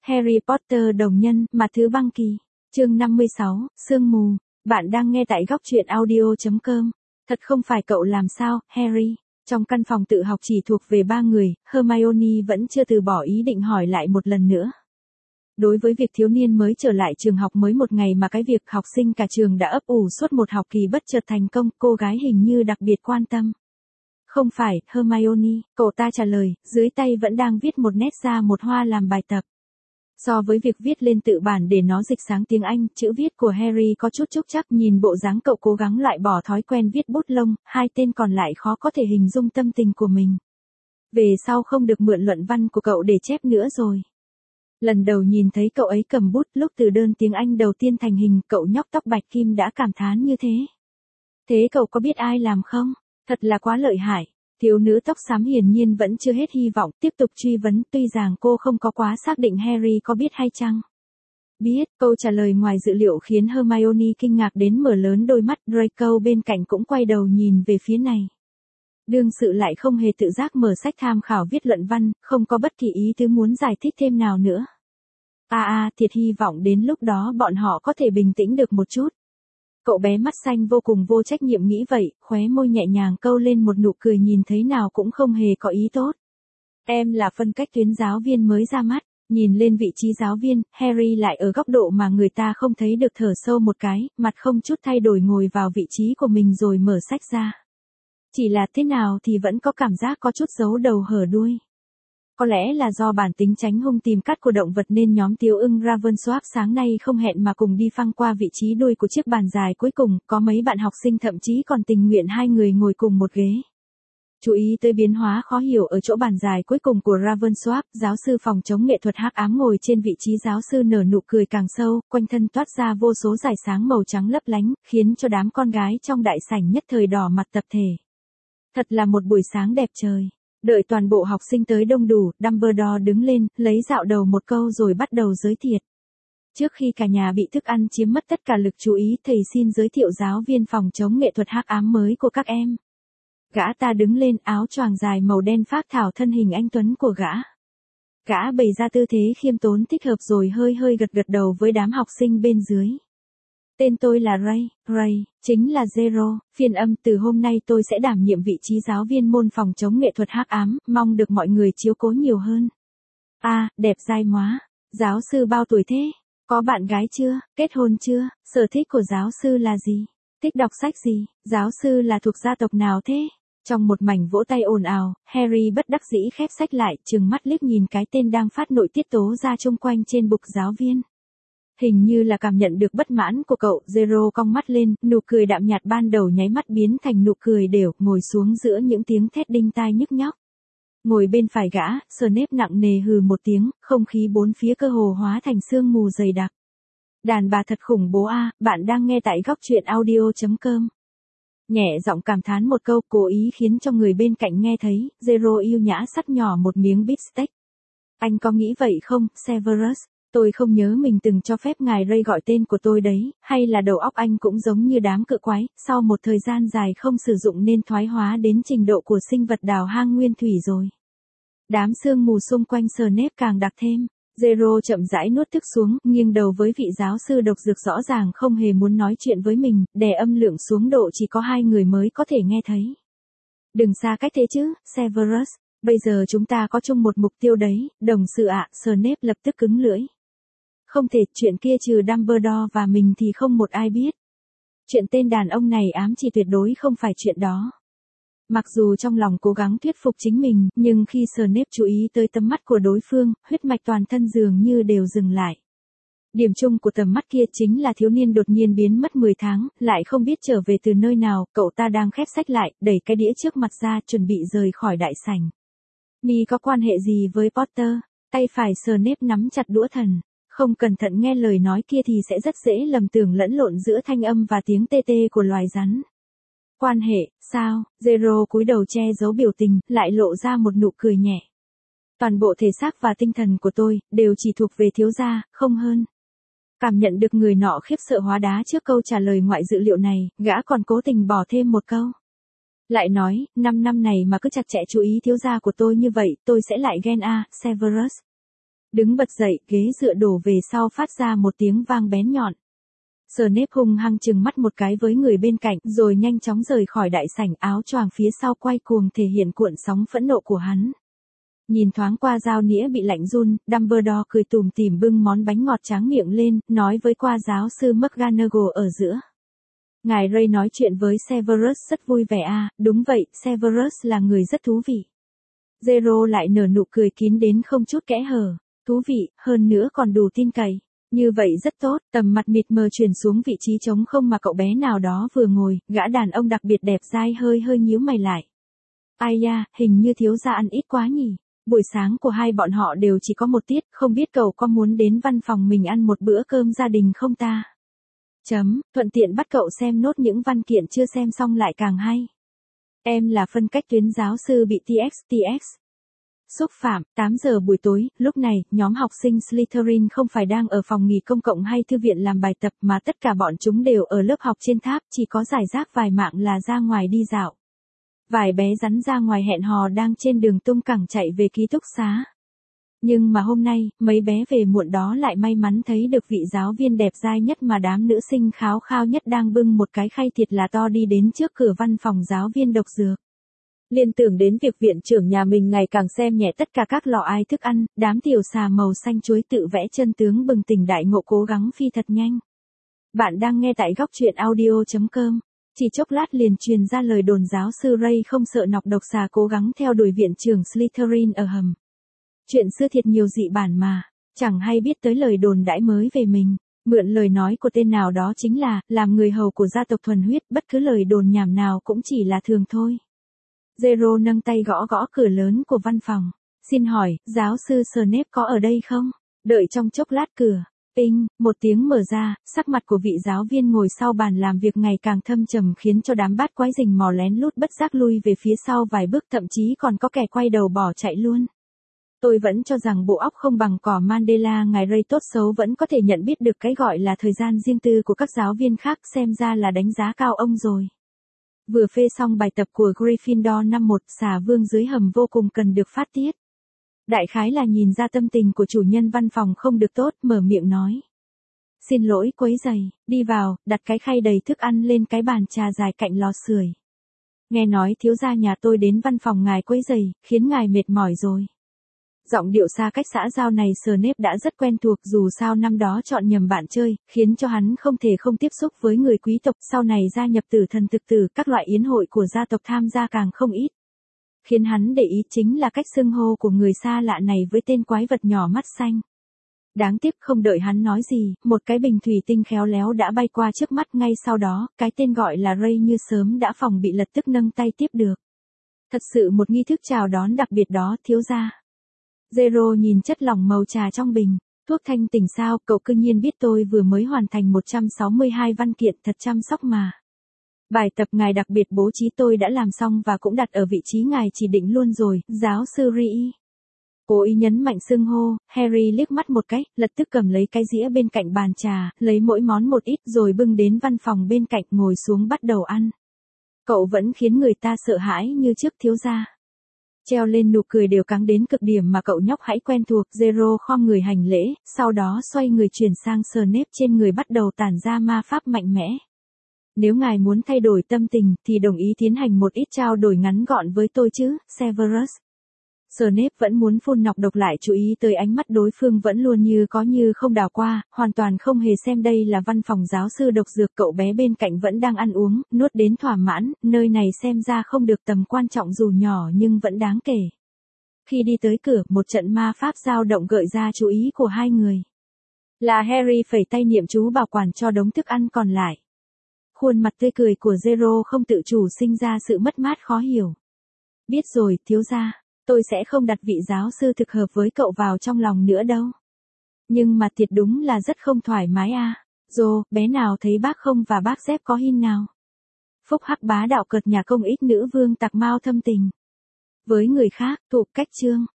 Harry Potter đồng nhân, mặt thứ băng kỳ. Chương 56, sương mù. Bạn đang nghe tại góc truyện audio.com. Thật không phải cậu làm sao, Harry. Trong căn phòng tự học chỉ thuộc về 3 người, Hermione vẫn chưa từ bỏ ý định hỏi lại một lần nữa. Đối với việc thiếu niên mới trở lại trường học mới một ngày mà cái việc học sinh cả trường đã ấp ủ suốt một học kỳ bất chợt thành công, cô gái hình như đặc biệt quan tâm. Không phải, Hermione, cậu ta trả lời, dưới tay vẫn đang viết một nét ra một hoa làm bài tập. So với việc viết lên tự bản để nó dịch sáng tiếng Anh, chữ viết của Harry có chút trúc trắc, nhìn bộ dáng cậu cố gắng loại bỏ thói quen viết bút lông, hai tên còn lại khó có thể hình dung tâm tình của mình. Về sau không được mượn luận văn của cậu để chép nữa rồi. Lần đầu nhìn thấy cậu ấy cầm bút lúc từ đơn tiếng Anh đầu tiên thành hình, cậu nhóc tóc bạch kim đã cảm thán như thế. Thế cậu có biết ai làm không? Thật là quá lợi hại. Thiếu nữ tóc xám hiển nhiên vẫn chưa hết hy vọng, tiếp tục truy vấn, tuy rằng cô không có quá xác định Harry có biết hay chăng. Biết, câu trả lời ngoài dự liệu khiến Hermione kinh ngạc đến mở lớn đôi mắt, Draco bên cạnh cũng quay đầu nhìn về phía này. Đương sự lại không hề tự giác mở sách tham khảo viết luận văn, không có bất kỳ ý tứ muốn giải thích thêm nào nữa. Thiệt hy vọng đến lúc đó bọn họ có thể bình tĩnh được một chút. Cậu bé mắt xanh vô cùng vô trách nhiệm nghĩ vậy, khóe môi nhẹ nhàng câu lên một nụ cười nhìn thấy nào cũng không hề có ý tốt. Em là phân cách tuyến giáo viên mới ra mắt, nhìn lên vị trí giáo viên, Harry lại ở góc độ mà người ta không thấy được thở sâu một cái, mặt không chút thay đổi ngồi vào vị trí của mình rồi mở sách ra. Chỉ là thế nào thì vẫn có cảm giác có chút giấu đầu hở đuôi. Có lẽ là do bản tính tránh hung tìm cắt của động vật nên nhóm Tiếu Ưng Ravensworth sáng nay không hẹn mà cùng đi phăng qua vị trí đuôi của chiếc bàn dài cuối cùng, có mấy bạn học sinh thậm chí còn tình nguyện hai người ngồi cùng một ghế. Chú ý tới biến hóa khó hiểu ở chỗ bàn dài cuối cùng của Ravensworth, giáo sư phòng chống nghệ thuật hắc ám ngồi trên vị trí giáo sư nở nụ cười càng sâu, quanh thân toát ra vô số dải sáng màu trắng lấp lánh, khiến cho đám con gái trong đại sảnh nhất thời đỏ mặt tập thể. Thật là một buổi sáng đẹp trời. Đợi toàn bộ học sinh tới đông đủ, Dumbledore đứng lên, lấy dạo đầu một câu rồi bắt đầu giới thiệu. Trước khi cả nhà bị thức ăn chiếm mất tất cả lực chú ý, thầy xin giới thiệu giáo viên phòng chống nghệ thuật hắc ám mới của các em. Gã ta đứng lên, áo choàng dài màu đen phác thảo thân hình anh tuấn của gã. Gã bày ra tư thế khiêm tốn thích hợp rồi hơi hơi gật đầu với đám học sinh bên dưới. Tên tôi là Ray, chính là Zero, phiên âm, từ hôm nay tôi sẽ đảm nhiệm vị trí giáo viên môn phòng chống nghệ thuật hắc ám, mong được mọi người chiếu cố nhiều hơn. Đẹp dai móa. Giáo sư bao tuổi thế? Có bạn gái chưa? Kết hôn chưa? Sở thích của giáo sư là gì? Thích đọc sách gì? Giáo sư là thuộc gia tộc nào thế? Trong một mảnh vỗ tay ồn ào, Harry bất đắc dĩ khép sách lại, trừng mắt liếc nhìn cái tên đang phát nội tiết tố ra chung quanh trên bục giáo viên. Hình như là cảm nhận được bất mãn của cậu, Zero cong mắt lên, nụ cười đạm nhạt ban đầu nháy mắt biến thành nụ cười đều, ngồi xuống giữa những tiếng thét đinh tai nhức nhóc. Ngồi bên phải gã, Snape nặng nề hừ một tiếng, không khí bốn phía cơ hồ hóa thành sương mù dày đặc. Đàn bà thật khủng bố bạn đang nghe tại góc truyện audio.com. Nhẹ giọng cảm thán một câu, cố ý khiến cho người bên cạnh nghe thấy, Zero yêu nhã sắt nhỏ một miếng beef steak. Anh có nghĩ vậy không, Severus? Tôi không nhớ mình từng cho phép ngài Ray gọi tên của tôi đấy, hay là đầu óc anh cũng giống như đám cự quái, sau một thời gian dài không sử dụng nên thoái hóa đến trình độ của sinh vật đào hang nguyên thủy rồi. Đám sương mù xung quanh Snape càng đặc thêm. Zero chậm rãi nuốt thức xuống, nghiêng đầu với vị giáo sư độc dược rõ ràng không hề muốn nói chuyện với mình, đè âm lượng xuống độ chỉ có 2 người mới có thể nghe thấy. Đừng xa cách thế chứ, Severus, bây giờ chúng ta có chung một mục tiêu đấy, đồng sự ạ, Snape lập tức cứng lưỡi. Không thể, chuyện kia trừ Dumbledore và mình thì không một ai biết. Chuyện tên đàn ông này ám chỉ tuyệt đối không phải chuyện đó. Mặc dù trong lòng cố gắng thuyết phục chính mình, nhưng khi Snape chú ý tới tầm mắt của đối phương, huyết mạch toàn thân dường như đều dừng lại. Điểm chung của tầm mắt kia chính là thiếu niên đột nhiên biến mất 10 tháng, lại không biết trở về từ nơi nào, cậu ta đang khép sách lại, đẩy cái đĩa trước mặt ra, chuẩn bị rời khỏi đại sảnh. Mi có quan hệ gì với Potter? Tay phải Snape nắm chặt đũa thần. Không cẩn thận nghe lời nói kia thì sẽ rất dễ lầm tưởng lẫn lộn giữa thanh âm và tiếng tê tê của loài rắn. Quan hệ, sao? Zero cúi đầu che giấu biểu tình, lại lộ ra một nụ cười nhẹ. Toàn bộ thể xác và tinh thần của tôi, đều chỉ thuộc về thiếu gia, không hơn. Cảm nhận được người nọ khiếp sợ hóa đá trước câu trả lời ngoại dự liệu này, gã còn cố tình bỏ thêm một câu. Lại nói, 5 năm này mà cứ chặt chẽ chú ý thiếu gia của tôi như vậy, tôi sẽ lại ghen Severus. Đứng bật dậy, ghế dựa đổ về sau phát ra một tiếng vang bén nhọn. Snape hung hăng trừng mắt một cái với người bên cạnh, rồi nhanh chóng rời khỏi đại sảnh, áo choàng phía sau quay cuồng thể hiện cuộn sóng phẫn nộ của hắn. Nhìn thoáng qua dao nĩa bị lạnh run, Dumbledore cười tủm tỉm bưng món bánh ngọt tráng miệng lên, nói với qua giáo sư McGonagall ở giữa. Ngài Ray nói chuyện với Severus rất vui vẻ à, đúng vậy, Severus là người rất thú vị. Zero lại nở nụ cười kín đến không chút kẽ hở. Thú vị, hơn nữa còn đủ tin cậy. Như vậy rất tốt, tầm mặt mịt mờ chuyển xuống vị trí trống không mà cậu bé nào đó vừa ngồi, gã đàn ông đặc biệt đẹp dai hơi nhíu mày lại. Ai da, hình như thiếu gia ăn ít quá nhỉ. Buổi sáng của hai bọn họ đều chỉ có một tiết, không biết cậu có muốn đến văn phòng mình ăn một bữa cơm gia đình không ta? Thuận tiện bắt cậu xem nốt những văn kiện chưa xem xong lại càng hay. Em là phân cách tuyến giáo sư bị TX. Xúc phạm, 8 giờ buổi tối, lúc này, nhóm học sinh Slytherin không phải đang ở phòng nghỉ công cộng hay thư viện làm bài tập mà tất cả bọn chúng đều ở lớp học trên tháp, chỉ có giải rác vài mạng là ra ngoài đi dạo. Vài bé rắn ra ngoài hẹn hò đang trên đường tung cẳng chạy về ký túc xá. Nhưng mà hôm nay, mấy bé về muộn đó lại may mắn thấy được vị giáo viên đẹp dai nhất mà đám nữ sinh kháo khao nhất đang bưng một cái khay thiệt là to đi đến trước cửa văn phòng giáo viên độc dược. Liên tưởng đến việc viện trưởng nhà mình ngày càng xem nhẹ tất cả các lọ ai thức ăn, đám tiểu xà màu xanh chuối tự vẽ chân tướng bừng tỉnh đại ngộ cố gắng phi thật nhanh. Bạn đang nghe tại góc truyện audio.com. Chỉ chốc lát liền truyền ra lời đồn giáo sư Ray không sợ nọc độc xà cố gắng theo đuổi viện trưởng Slytherin ở hầm. Chuyện xưa thiệt nhiều dị bản mà, chẳng hay biết tới lời đồn đãi mới về mình. Mượn lời nói của tên nào đó chính là, làm người hầu của gia tộc thuần huyết, bất cứ lời đồn nhảm nào cũng chỉ là thường thôi. Zero nâng tay gõ gõ cửa lớn của văn phòng. Xin hỏi, giáo sư Snape có ở đây không? Đợi trong chốc lát cửa. Ping, một tiếng mở ra, sắc mặt của vị giáo viên ngồi sau bàn làm việc ngày càng thâm trầm khiến cho đám bát quái rình mò lén lút bất giác lui về phía sau vài bước, thậm chí còn có kẻ quay đầu bỏ chạy luôn. Tôi vẫn cho rằng bộ óc không bằng cỏ Mandela, ngài Ray tốt xấu vẫn có thể nhận biết được cái gọi là thời gian riêng tư của các giáo viên khác, xem ra là đánh giá cao ông rồi. Vừa phê xong bài tập của Gryffindor năm 1, xà vương dưới hầm vô cùng cần được phát tiết. Đại khái là nhìn ra tâm tình của chủ nhân văn phòng không được tốt, mở miệng nói. Xin lỗi quấy rầy, đi vào, đặt cái khay đầy thức ăn lên cái bàn trà dài cạnh lò sưởi. Nghe nói thiếu gia nhà tôi đến văn phòng ngài quấy rầy, khiến ngài mệt mỏi rồi. Giọng điệu xa cách xã giao này Snape đã rất quen thuộc, dù sao năm đó chọn nhầm bạn chơi, khiến cho hắn không thể không tiếp xúc với người quý tộc, sau này gia nhập tử thần thực tử, các loại yến hội của gia tộc tham gia càng không ít. Khiến hắn để ý chính là cách xưng hô của người xa lạ này với tên quái vật nhỏ mắt xanh. Đáng tiếc không đợi hắn nói gì, một cái bình thủy tinh khéo léo đã bay qua trước mắt, ngay sau đó, cái tên gọi là Ray như sớm đã phòng bị lập tức nâng tay tiếp được. Thật sự một nghi thức chào đón đặc biệt đó, thiếu gia. Zero nhìn chất lỏng màu trà trong bình. Thuốc thanh tỉnh sao, cậu cư nhiên biết tôi vừa mới hoàn thành 162 văn kiện, thật chăm sóc mà. Bài tập ngài đặc biệt bố trí tôi đã làm xong và cũng đặt ở vị trí ngài chỉ định luôn rồi, giáo sư Ri. Cố ý nhấn mạnh xưng hô, Harry liếc mắt một cái, lập tức cầm lấy cái dĩa bên cạnh bàn trà, lấy mỗi món một ít rồi bưng đến văn phòng bên cạnh ngồi xuống bắt đầu ăn. Cậu vẫn khiến người ta sợ hãi như trước thiếu gia. Treo lên nụ cười đều căng đến cực điểm mà cậu nhóc hãy quen thuộc. Zero khom người hành lễ, sau đó xoay người chuyển sang Snape, trên người bắt đầu tản ra ma pháp mạnh mẽ. Nếu ngài muốn thay đổi tâm tình thì đồng ý tiến hành một ít trao đổi ngắn gọn với tôi chứ, Severus. Snape vẫn muốn phun nọc độc lại chú ý tới ánh mắt đối phương vẫn luôn như có như không đảo qua, hoàn toàn không hề xem đây là văn phòng giáo sư độc dược. Cậu bé bên cạnh vẫn đang ăn uống, nuốt đến thỏa mãn, nơi này xem ra không được tầm quan trọng dù nhỏ nhưng vẫn đáng kể. Khi đi tới cửa, một trận ma pháp dao động gợi ra chú ý của hai người. Là Harry phẩy tay niệm chú bảo quản cho đống thức ăn còn lại. Khuôn mặt tươi cười của Zero không tự chủ sinh ra sự mất mát khó hiểu. Biết rồi, thiếu gia. Tôi sẽ không đặt vị giáo sư thực hợp với cậu vào trong lòng nữa đâu. Nhưng mà thiệt đúng là rất không thoải mái à. Dô, bé nào thấy bác không và bác dép có hin nào. Phúc hắc bá đạo cợt nhà công ích nữ vương tặc mau thâm tình. Với người khác, thuộc cách chương.